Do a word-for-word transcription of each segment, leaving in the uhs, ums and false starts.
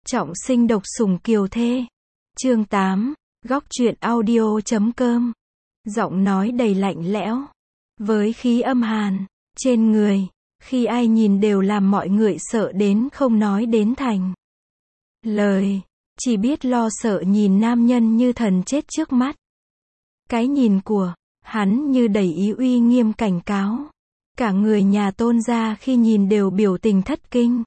Trọng sinh độc sủng kiều thê. Chương tám, góc truyện audio chấm com. Giọng nói đầy lạnh lẽo, với khí âm hàn trên người, khi ai nhìn đều làm mọi người sợ đến không nói đến thành lời, chỉ biết lo sợ nhìn nam nhân như thần chết trước mắt. Cái nhìn của hắn như đầy ý uy nghiêm cảnh cáo. Cả người nhà Tôn gia khi nhìn đều biểu tình thất kinh.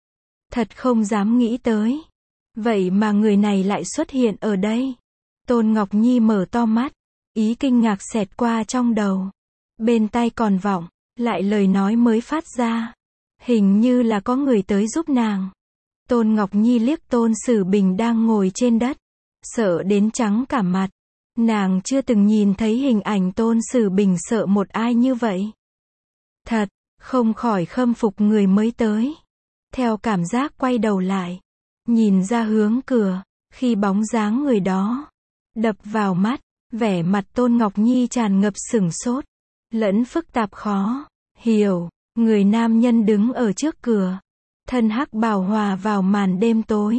Thật không dám nghĩ tới. Vậy mà người này lại xuất hiện ở đây. Tôn Ngọc Nhi mở to mắt, ý kinh ngạc xẹt qua trong đầu. Bên tai còn vọng lại lời nói mới phát ra. Hình như là có người tới giúp nàng. Tôn Ngọc Nhi liếc Tôn Sử Bình đang ngồi trên đất, sợ đến trắng cả mặt. Nàng chưa từng nhìn thấy hình ảnh Tôn Sử Bình sợ một ai như vậy. Thật, không khỏi khâm phục người mới tới. Theo cảm giác quay đầu lại, nhìn ra hướng cửa, khi bóng dáng người đó đập vào mắt, vẻ mặt Tôn Ngọc Nhi tràn ngập sửng sốt, lẫn phức tạp khó hiểu. Người nam nhân đứng ở trước cửa, thân hắc bào hòa vào màn đêm tối.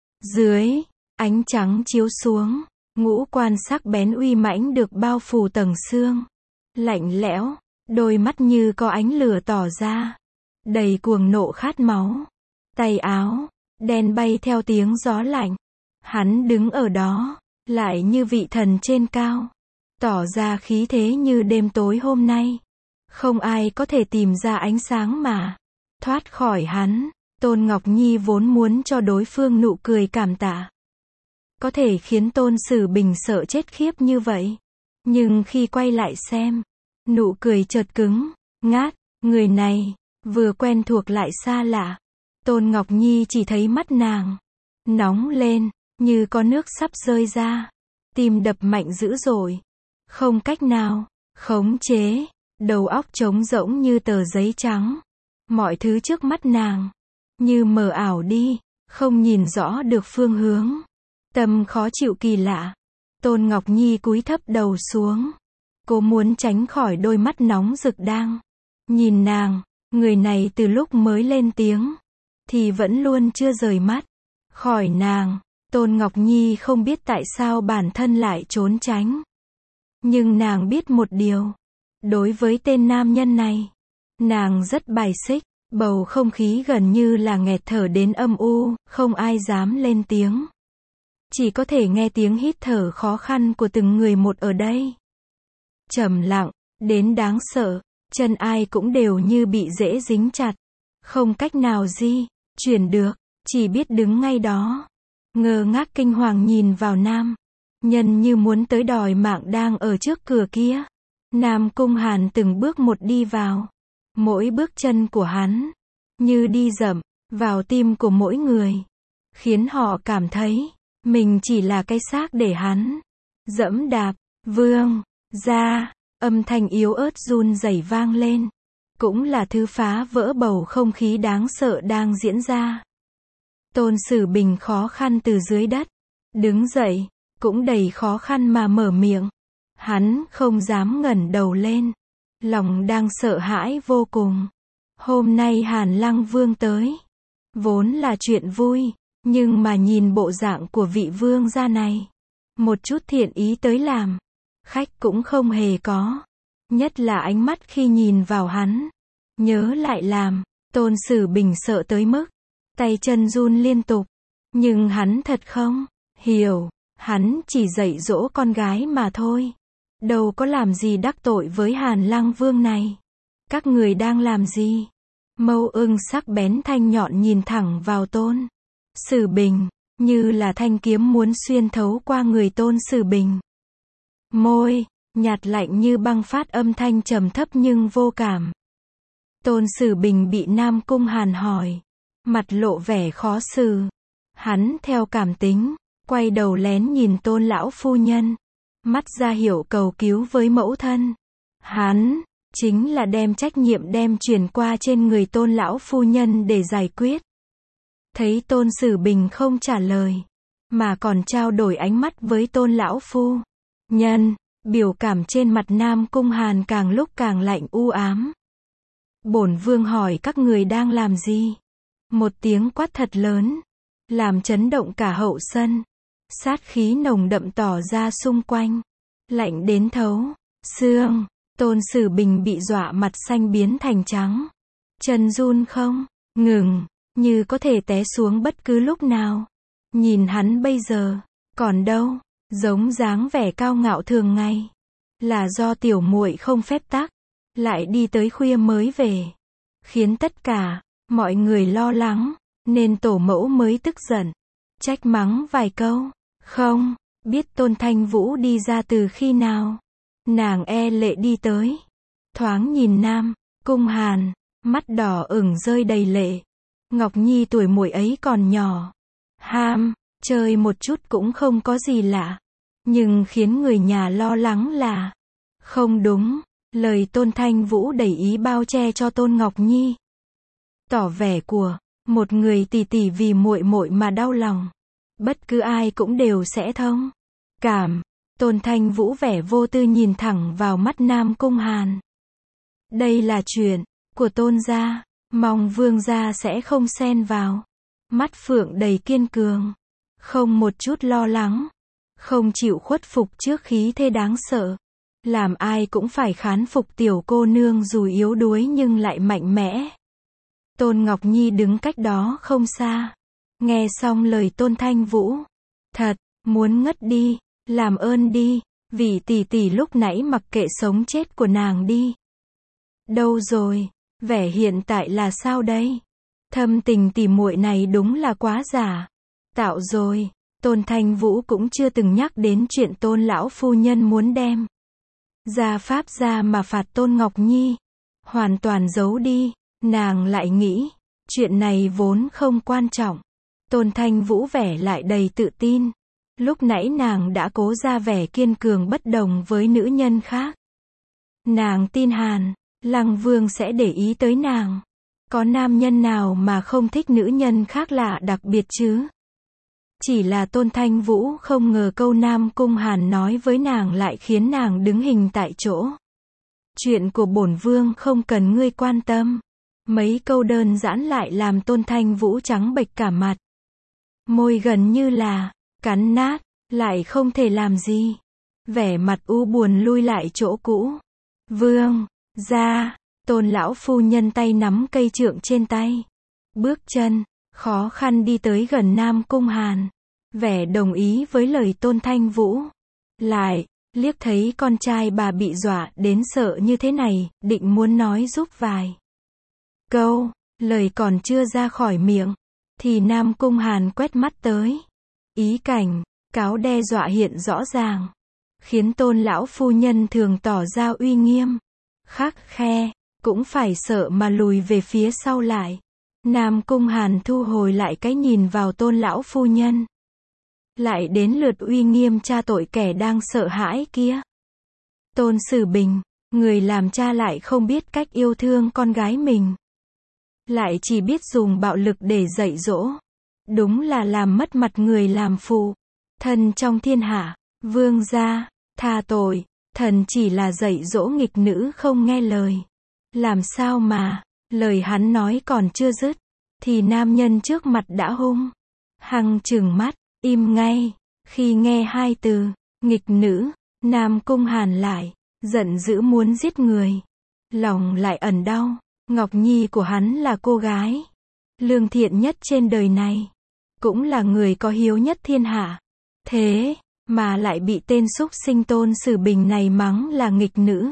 Dưới ánh trắng chiếu xuống, ngũ quan sắc bén uy mãnh được bao phủ tầng xương lạnh lẽo, đôi mắt như có ánh lửa tỏ ra, đầy cuồng nộ khát máu. Tay áo đen bay theo tiếng gió lạnh. Hắn đứng ở đó, lại như vị thần trên cao, tỏ ra khí thế như đêm tối hôm nay. Không ai có thể tìm ra ánh sáng mà thoát khỏi hắn. Tôn Ngọc Nhi vốn muốn cho đối phương nụ cười cảm tạ, có thể khiến Tôn Sử Bình sợ chết khiếp như vậy. Nhưng khi quay lại xem, nụ cười chợt cứng ngát. Người này vừa quen thuộc lại xa lạ. Tôn Ngọc Nhi chỉ thấy mắt nàng nóng lên, như có nước sắp rơi ra. Tim đập mạnh dữ dội, không cách nào khống chế. Đầu óc trống rỗng như tờ giấy trắng. Mọi thứ trước mắt nàng như mờ ảo đi, không nhìn rõ được phương hướng. Tâm khó chịu kỳ lạ. Tôn Ngọc Nhi cúi thấp đầu xuống, cô muốn tránh khỏi đôi mắt nóng rực đang nhìn nàng. Người này từ lúc mới lên tiếng thì vẫn luôn chưa rời mắt khỏi nàng. Tôn Ngọc Nhi không biết tại sao bản thân lại trốn tránh. Nhưng nàng biết một điều. Đối với tên nam nhân này, nàng rất bài xích. Bầu không khí gần như là nghẹt thở đến âm u, không ai dám lên tiếng. Chỉ có thể nghe tiếng hít thở khó khăn của từng người một ở đây. Trầm lặng đến đáng sợ, chân ai cũng đều như bị rễ dính chặt. Không cách nào di chuyển được, chỉ biết đứng ngay đó, ngơ ngác kinh hoàng nhìn vào nam nhân như muốn tới đòi mạng đang ở trước cửa kia. Nam Cung Hàn từng bước một đi vào. Mỗi bước chân của hắn như đi dẫm vào tim của mỗi người, khiến họ cảm thấy mình chỉ là cái xác để hắn dẫm đạp. Vương gia, âm thanh yếu ớt run rẩy vang lên, cũng là thứ phá vỡ bầu không khí đáng sợ đang diễn ra. Tôn Sử Bình khó khăn từ dưới đất đứng dậy, cũng đầy khó khăn mà mở miệng. Hắn không dám ngẩng đầu lên, lòng đang sợ hãi vô cùng. Hôm nay Hàn Lăng Vương tới, vốn là chuyện vui, nhưng mà nhìn bộ dạng của vị vương gia này, một chút thiện ý tới làm khách cũng không hề có. Nhất là ánh mắt khi nhìn vào hắn, nhớ lại làm Tôn Sử Bình sợ tới mức tay chân run liên tục. Nhưng hắn thật không hiểu, hắn chỉ dạy dỗ con gái mà thôi, đâu có làm gì đắc tội với Hàn Lăng Vương này. Các người đang làm gì? Mâu ưng sắc bén thanh nhọn nhìn thẳng vào Tôn Sử Bình, như là thanh kiếm muốn xuyên thấu qua người Tôn Sử Bình. Môi nhạt lạnh như băng phát âm thanh trầm thấp nhưng vô cảm. Tôn Sử Bình bị Nam Cung Hàn hỏi, mặt lộ vẻ khó xử. Hắn theo cảm tính quay đầu lén nhìn Tôn lão phu nhân, mắt ra hiệu cầu cứu với mẫu thân. Hắn chính là đem trách nhiệm đem chuyển qua trên người Tôn lão phu nhân để giải quyết. Thấy Tôn Sử Bình không trả lời, mà còn trao đổi ánh mắt với Tôn lão phu nhân, biểu cảm trên mặt Nam Cung Hàn càng lúc càng lạnh u ám. Bổn vương hỏi các người đang làm gì? Một tiếng quát thật lớn làm chấn động cả hậu sân. Sát khí nồng đậm tỏ ra xung quanh, lạnh đến thấu xương. Tôn Sử Bình bị dọa mặt xanh biến thành trắng, chân run không ngừng, như có thể té xuống bất cứ lúc nào. Nhìn hắn bây giờ, còn đâu giống dáng vẻ cao ngạo thường ngày, là do tiểu muội không phép tắc, lại đi tới khuya mới về, khiến tất cả mọi người lo lắng, nên tổ mẫu mới tức giận, trách mắng vài câu. Không biết Tôn Thanh Vũ đi ra từ khi nào, nàng e lệ đi tới, thoáng nhìn Nam Cung Hàn, mắt đỏ ửng rơi đầy lệ. Ngọc Nhi tuổi muội ấy còn nhỏ, ham chơi một chút cũng không có gì lạ, nhưng khiến người nhà lo lắng là không đúng. Lời Tôn Thanh Vũ đầy ý bao che cho Tôn Ngọc Nhi, tỏ vẻ của một người tỷ tỷ vì muội muội mà đau lòng. Bất cứ ai cũng đều sẽ thông cảm. Tôn Thanh Vũ vẻ vô tư nhìn thẳng vào mắt Nam Cung Hàn. Đây là chuyện của Tôn gia, mong vương gia sẽ không xen vào. Mắt phượng đầy kiên cường, không một chút lo lắng, không chịu khuất phục trước khí thế đáng sợ. Làm ai cũng phải khán phục tiểu cô nương dù yếu đuối nhưng lại mạnh mẽ. Tôn Ngọc Nhi đứng cách đó không xa, nghe xong lời Tôn Thanh Vũ, thật muốn ngất đi. Làm ơn đi, vì tỷ tỷ lúc nãy mặc kệ sống chết của nàng đi. Đâu rồi, vẻ hiện tại là sao đây? Thâm tình tỷ muội này đúng là quá giả tạo rồi. Tôn Thanh Vũ cũng chưa từng nhắc đến chuyện Tôn lão phu nhân muốn đem gia pháp ra mà phạt Tôn Ngọc Nhi, hoàn toàn giấu đi. Nàng lại nghĩ, chuyện này vốn không quan trọng. Tôn Thanh Vũ vẻ lại đầy tự tin. Lúc nãy nàng đã cố ra vẻ kiên cường bất đồng với nữ nhân khác. Nàng tin Hàn Lăng Vương sẽ để ý tới nàng. Có nam nhân nào mà không thích nữ nhân khác lạ đặc biệt chứ? Chỉ là Tôn Thanh Vũ không ngờ câu Nam Cung Hàn nói với nàng lại khiến nàng đứng hình tại chỗ. Chuyện của bổn vương không cần ngươi quan tâm. Mấy câu đơn giản lại làm Tôn Thanh Vũ trắng bệch cả mặt. Môi gần như là cắn nát, lại không thể làm gì. Vẻ mặt u buồn lui lại chỗ cũ. Vương gia, Tôn lão phu nhân tay nắm cây trượng trên tay, bước chân khó khăn đi tới gần Nam Cung Hàn, vẻ đồng ý với lời Tôn Thanh Vũ. Lại liếc thấy con trai bà bị dọa đến sợ như thế này, định muốn nói giúp vài câu, lời còn chưa ra khỏi miệng, thì Nam Cung Hàn quét mắt tới. Ý cảnh cáo đe dọa hiện rõ ràng, khiến Tôn lão phu nhân thường tỏ ra uy nghiêm, khắc khe, cũng phải sợ mà lùi về phía sau lại. Nam Cung Hàn thu hồi lại cái nhìn vào Tôn lão phu nhân. Lại đến lượt uy nghiêm cha tội kẻ đang sợ hãi kia. Tôn Sử Bình, người làm cha lại không biết cách yêu thương con gái mình, lại chỉ biết dùng bạo lực để dạy dỗ. Đúng là làm mất mặt người làm phụ thân trong thiên hạ. Vương gia, tha tội, thần chỉ là dạy dỗ nghịch nữ không nghe lời. Làm sao mà, lời hắn nói còn chưa dứt, thì nam nhân trước mặt đã hung hăng trừng mắt, im ngay. Khi nghe hai từ, nghịch nữ, Nam Cung Hàn lại giận dữ muốn giết người. Lòng lại ẩn đau, Ngọc Nhi của hắn là cô gái lương thiện nhất trên đời này, cũng là người có hiếu nhất thiên hạ. Thế mà lại bị tên xúc sinh Tôn Sử Bình này mắng là nghịch nữ.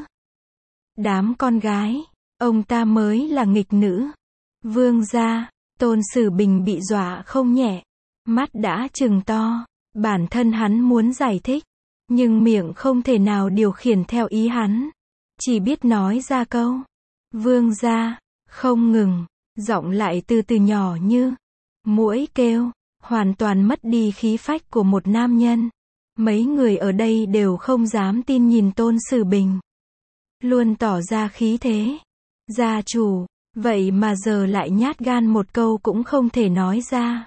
Đám con gái, ông ta mới là nghịch nữ. Vương gia, Tôn Sử Bình bị dọa không nhẹ, mắt đã trừng to. Bản thân hắn muốn giải thích, nhưng miệng không thể nào điều khiển theo ý hắn, chỉ biết nói ra câu vương gia, không ngừng, giọng lại từ từ nhỏ như muỗi kêu, hoàn toàn mất đi khí phách của một nam nhân. Mấy người ở đây đều không dám tin nhìn Tôn Sử Bình, luôn tỏ ra khí thế gia chủ, vậy mà giờ lại nhát gan một câu cũng không thể nói ra.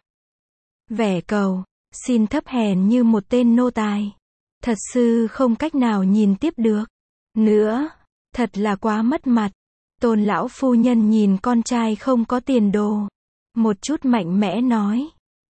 Vẻ cầu xin thấp hèn như một tên nô tài, thật sự không cách nào nhìn tiếp được nữa, thật là quá mất mặt. Tôn lão phu nhân nhìn con trai không có tiền đồ, một chút mạnh mẽ nói,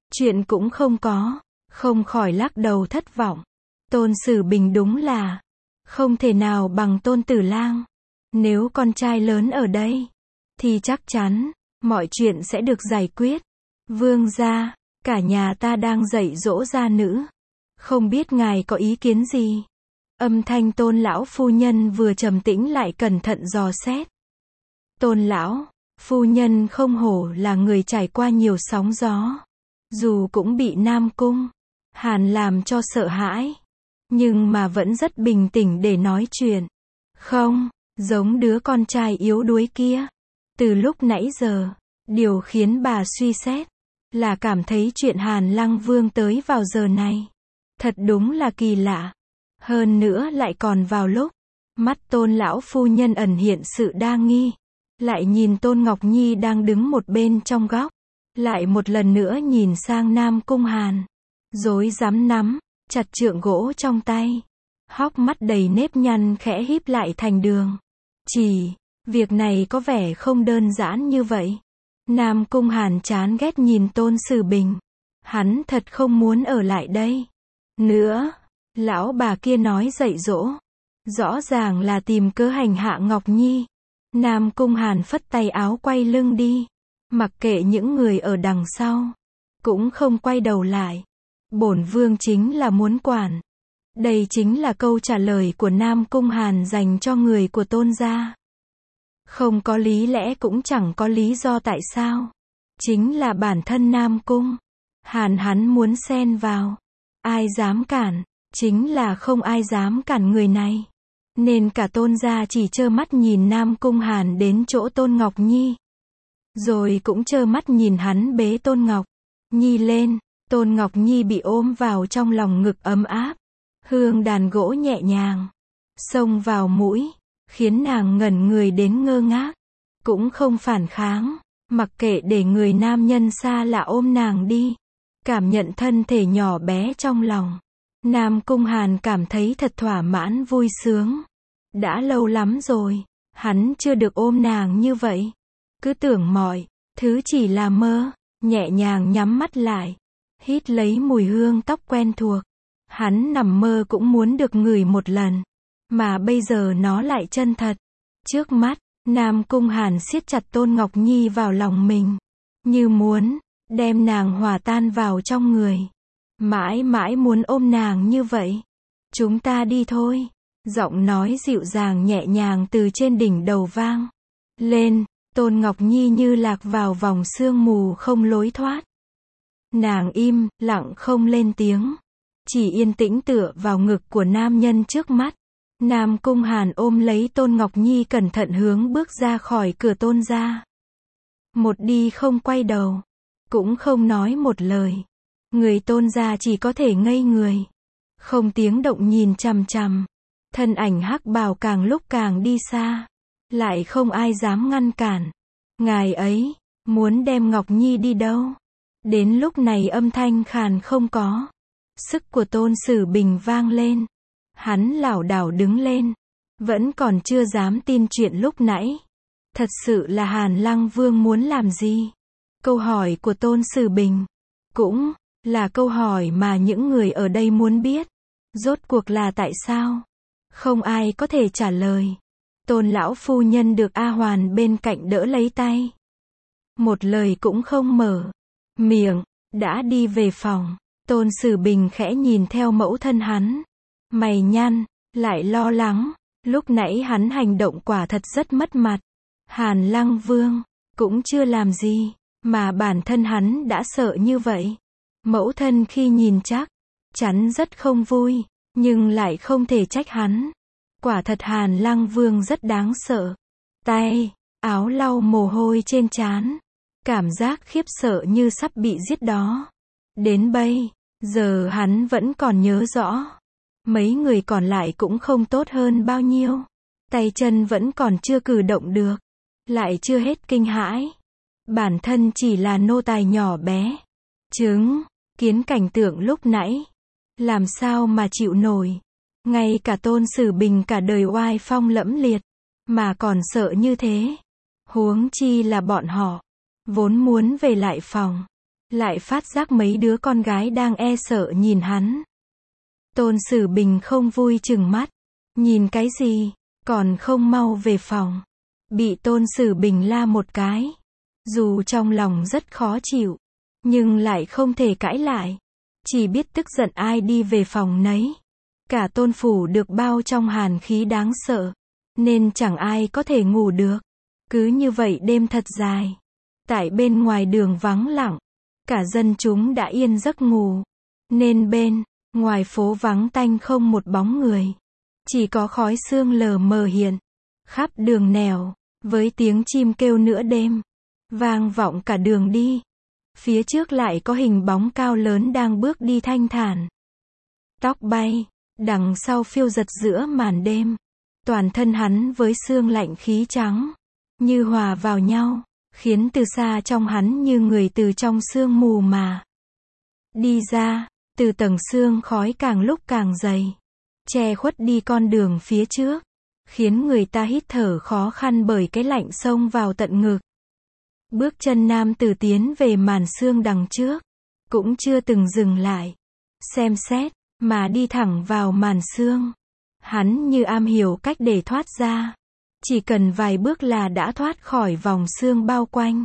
chuyện cũng không có, không khỏi lắc đầu thất vọng. Tôn Sử Bình đúng là không thể nào bằng Tôn Tử Lang. Nếu con trai lớn ở đây, thì chắc chắn mọi chuyện sẽ được giải quyết. Vương gia, cả nhà ta đang dạy dỗ gia nữ, không biết ngài có ý kiến gì? Âm thanh Tôn lão phu nhân vừa trầm tĩnh lại cẩn thận dò xét. Tôn lão phu nhân không hổ là người trải qua nhiều sóng gió, dù cũng bị Nam Cung Hàn làm cho sợ hãi, nhưng mà vẫn rất bình tĩnh để nói chuyện. Không, giống đứa con trai yếu đuối kia. Từ lúc nãy giờ, điều khiến bà suy xét là cảm thấy chuyện Hàn Lăng Vương tới vào giờ này thật đúng là kỳ lạ. Hơn nữa lại còn vào lúc mắt Tôn lão phu nhân ẩn hiện sự đa nghi, lại nhìn Tôn Ngọc Nhi đang đứng một bên trong góc, lại một lần nữa nhìn sang Nam Cung Hàn, rối rắm nắm chặt trượng gỗ trong tay, hốc mắt đầy nếp nhăn khẽ híp lại thành đường. Chỉ, việc này có vẻ không đơn giản như vậy. Nam Cung Hàn chán ghét nhìn Tôn Sử Bình. Hắn thật không muốn ở lại đây nữa. Lão bà kia nói dạy dỗ, rõ ràng là tìm cớ hành hạ Ngọc Nhi. Nam Cung Hàn phất tay áo quay lưng đi, mặc kệ những người ở đằng sau, cũng không quay đầu lại. Bổn vương chính là muốn quản. Đây chính là câu trả lời của Nam Cung Hàn dành cho người của Tôn gia. Không có lý lẽ cũng chẳng có lý do tại sao. Chính là bản thân Nam Cung Hàn hắn muốn xen vào. Ai dám cản, chính là không ai dám cản người này. Nên cả Tôn gia chỉ trơ mắt nhìn Nam Cung Hàn đến chỗ Tôn Ngọc Nhi. Rồi cũng trơ mắt nhìn hắn bế Tôn Ngọc Nhi lên. Tôn Ngọc Nhi bị ôm vào trong lòng ngực ấm áp. Hương đàn gỗ nhẹ nhàng xông vào mũi, khiến nàng ngẩn người đến ngơ ngác, cũng không phản kháng, mặc kệ để người nam nhân xa lạ ôm nàng đi, cảm nhận thân thể nhỏ bé trong lòng. Nam Cung Hàn cảm thấy thật thỏa mãn vui sướng. Đã lâu lắm rồi, hắn chưa được ôm nàng như vậy. Cứ tưởng mọi thứ chỉ là mơ, nhẹ nhàng nhắm mắt lại, hít lấy mùi hương tóc quen thuộc. Hắn nằm mơ cũng muốn được ngửi một lần, mà bây giờ nó lại chân thật. Trước mắt, Nam Cung Hàn siết chặt Tôn Ngọc Nhi vào lòng mình, như muốn đem nàng hòa tan vào trong người. Mãi mãi muốn ôm nàng như vậy. Chúng ta đi thôi. Giọng nói dịu dàng nhẹ nhàng từ trên đỉnh đầu vang lên. Tôn Ngọc Nhi như lạc vào vòng sương mù không lối thoát. Nàng im lặng không lên tiếng, chỉ yên tĩnh tựa vào ngực của nam nhân trước mắt. Nam Cung Hàn ôm lấy Tôn Ngọc Nhi cẩn thận hướng bước ra khỏi cửa Tôn gia. Một đi không quay đầu, cũng không nói một lời. Người Tôn gia chỉ có thể ngây người, không tiếng động nhìn chằm chằm. Thân ảnh hắc bào càng lúc càng đi xa, lại không ai dám ngăn cản. Ngài ấy muốn đem Ngọc Nhi đi đâu? Đến lúc này âm thanh khàn không có sức của Tôn Sử Bình vang lên. Hắn lảo đảo đứng lên, vẫn còn chưa dám tin chuyện lúc nãy. Thật sự là Hàn Lăng Vương muốn làm gì? Câu hỏi của Tôn Sử Bình cũng là câu hỏi mà những người ở đây muốn biết. Rốt cuộc là tại sao? Không ai có thể trả lời. Tôn lão phu nhân được A Hoàn bên cạnh đỡ lấy tay, một lời cũng không mở miệng, đã đi về phòng. Tôn Sử Bình khẽ nhìn theo mẫu thân hắn, mày nhăn, lại lo lắng. Lúc nãy hắn hành động quả thật rất mất mặt. Hàn Lăng Vương cũng chưa làm gì, mà bản thân hắn đã sợ như vậy. Mẫu thân khi nhìn chắc chắn rất không vui, nhưng lại không thể trách hắn. Quả thật Hàn Lăng Vương rất đáng sợ. Tay, áo lau mồ hôi trên trán. Cảm giác khiếp sợ như sắp bị giết đó. Đến bây giờ hắn vẫn còn nhớ rõ. Mấy người còn lại cũng không tốt hơn bao nhiêu. Tay chân vẫn còn chưa cử động được, lại chưa hết kinh hãi. Bản thân chỉ là nô tài nhỏ bé, chứng kiến cảnh tượng lúc nãy, làm sao mà chịu nổi. Ngay cả Tôn Sử Bình cả đời oai phong lẫm liệt, mà còn sợ như thế. Huống chi là bọn họ, vốn muốn về lại phòng. lại phát giác mấy đứa con gái đang e sợ nhìn hắn. Tôn Sử Bình không vui trừng mắt. Nhìn cái gì, còn không mau về phòng. Bị Tôn Sử Bình la một cái. Dù trong lòng rất khó chịu, nhưng lại không thể cãi lại. Chỉ biết tức giận ai đi về phòng nấy. Cả Tôn phủ được bao trong hàn khí đáng sợ, nên chẳng ai có thể ngủ được. Cứ như vậy đêm thật dài. Tại bên ngoài đường vắng lặng, cả dân chúng đã yên giấc ngủ. Nên bên ngoài phố vắng tanh không một bóng người. Chỉ có khói sương lờ mờ hiện khắp đường nẻo, với tiếng chim kêu nửa đêm vang vọng cả đường đi. Phía trước lại có hình bóng cao lớn đang bước đi thanh thản. Tóc bay, đằng sau phiêu giật giữa màn đêm. Toàn thân hắn với sương lạnh khí trắng, như hòa vào nhau, khiến từ xa trong hắn như người từ trong sương mù mà đi ra. Từ tầng sương khói càng lúc càng dày, che khuất đi con đường phía trước, khiến người ta hít thở khó khăn bởi cái lạnh xông vào tận ngực. Bước chân nam tử tiến về màn sương đằng trước, cũng chưa từng dừng lại, xem xét, mà đi thẳng vào màn sương. Hắn như am hiểu cách để thoát ra, chỉ cần vài bước là đã thoát khỏi vòng sương bao quanh.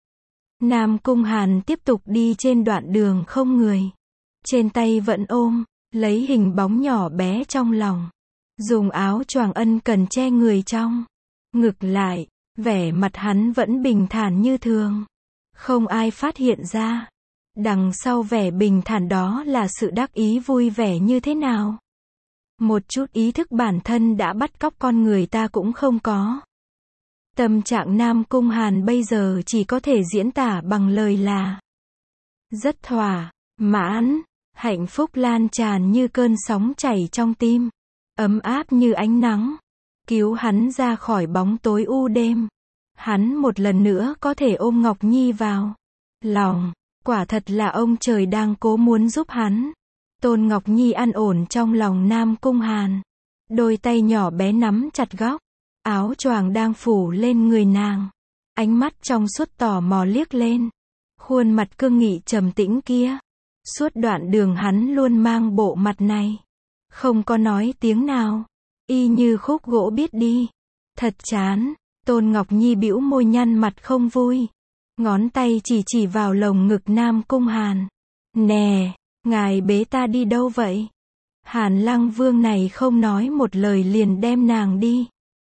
Nam Cung Hàn tiếp tục đi trên đoạn đường không người. Trên tay vẫn ôm lấy hình bóng nhỏ bé trong lòng, dùng áo choàng ân cần che người trong ngực lại. Vẻ mặt hắn vẫn bình thản như thường, không ai phát hiện ra. Đằng sau vẻ bình thản đó là sự đắc ý vui vẻ như thế nào. Một chút ý thức bản thân đã bắt cóc con người ta cũng không có. Tâm trạng Nam Cung Hàn bây giờ chỉ có thể diễn tả bằng lời là rất thỏa mãn. Hạnh phúc lan tràn như cơn sóng chảy trong tim, ấm áp như ánh nắng, cứu hắn ra khỏi bóng tối u đêm. Hắn một lần nữa có thể ôm Ngọc Nhi vào lòng, quả thật là ông trời đang cố muốn giúp hắn. Tôn Ngọc Nhi an ổn trong lòng Nam Cung Hàn, đôi tay nhỏ bé nắm chặt góc áo choàng đang phủ lên người nàng, ánh mắt trong suốt tò mò liếc lên khuôn mặt cương nghị trầm tĩnh kia. Suốt đoạn đường hắn luôn mang bộ mặt này, không có nói tiếng nào, y như khúc gỗ biết đi. Thật chán. Tôn Ngọc Nhi bĩu môi nhăn mặt không vui, ngón tay chỉ chỉ vào lồng ngực Nam Cung Hàn. Nè, ngài bế ta đi đâu vậy? Hàn Lăng Vương này không nói một lời liền đem nàng đi.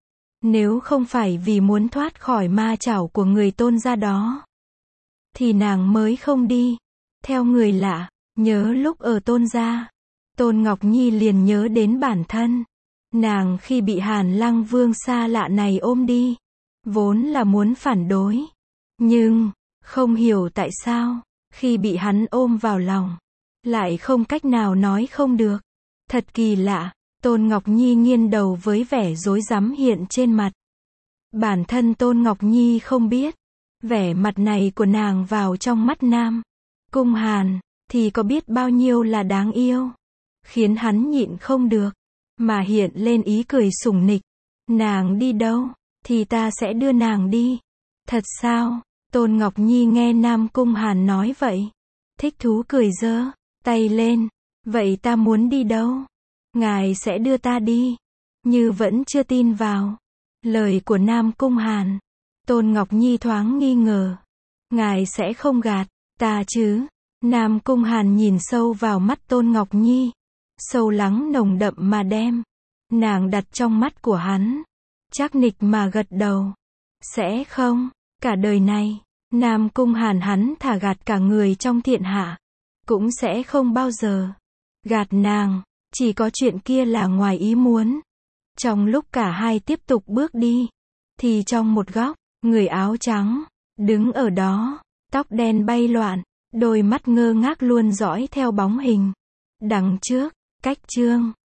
Nếu không phải vì muốn thoát khỏi ma chảo của người Tôn gia đó, thì nàng mới không đi. Theo người lạ, nhớ lúc ở Tôn gia, Tôn Ngọc Nhi liền nhớ đến bản thân. Nàng khi bị Hàn Lăng Vương xa lạ này ôm đi, vốn là muốn phản đối. Nhưng, không hiểu tại sao, khi bị hắn ôm vào lòng, lại không cách nào nói không được. Thật kỳ lạ. Tôn Ngọc Nhi nghiêng đầu với vẻ rối rắm hiện trên mặt. Bản thân Tôn Ngọc Nhi không biết, vẻ mặt này của nàng vào trong mắt Nam Cung Hàn, thì có biết bao nhiêu là đáng yêu. Khiến hắn nhịn không được, mà hiện lên ý cười sủng nịch. Nàng đi đâu, thì ta sẽ đưa nàng đi. Thật sao? Tôn Ngọc Nhi nghe Nam Cung Hàn nói vậy, thích thú cười giơ tay lên. Vậy ta muốn đi đâu? Ngài sẽ đưa ta đi. Như vẫn chưa tin vào lời của Nam Cung Hàn, Tôn Ngọc Nhi thoáng nghi ngờ. Ngài sẽ không gạt ta chứ? Nam Cung Hàn nhìn sâu vào mắt Tôn Ngọc Nhi, sâu lắng nồng đậm mà đem nàng đặt trong mắt của hắn, chắc nịch mà gật đầu. Sẽ không. Cả đời này, Nam Cung Hàn hắn thà gạt cả người trong thiên hạ, cũng sẽ không bao giờ gạt nàng. Chỉ có chuyện kia là ngoài ý muốn. Trong lúc cả hai tiếp tục bước đi, thì trong một góc, người áo trắng đứng ở đó, tóc đen bay loạn, đôi mắt ngơ ngác luôn dõi theo bóng hình đằng trước. Cách chương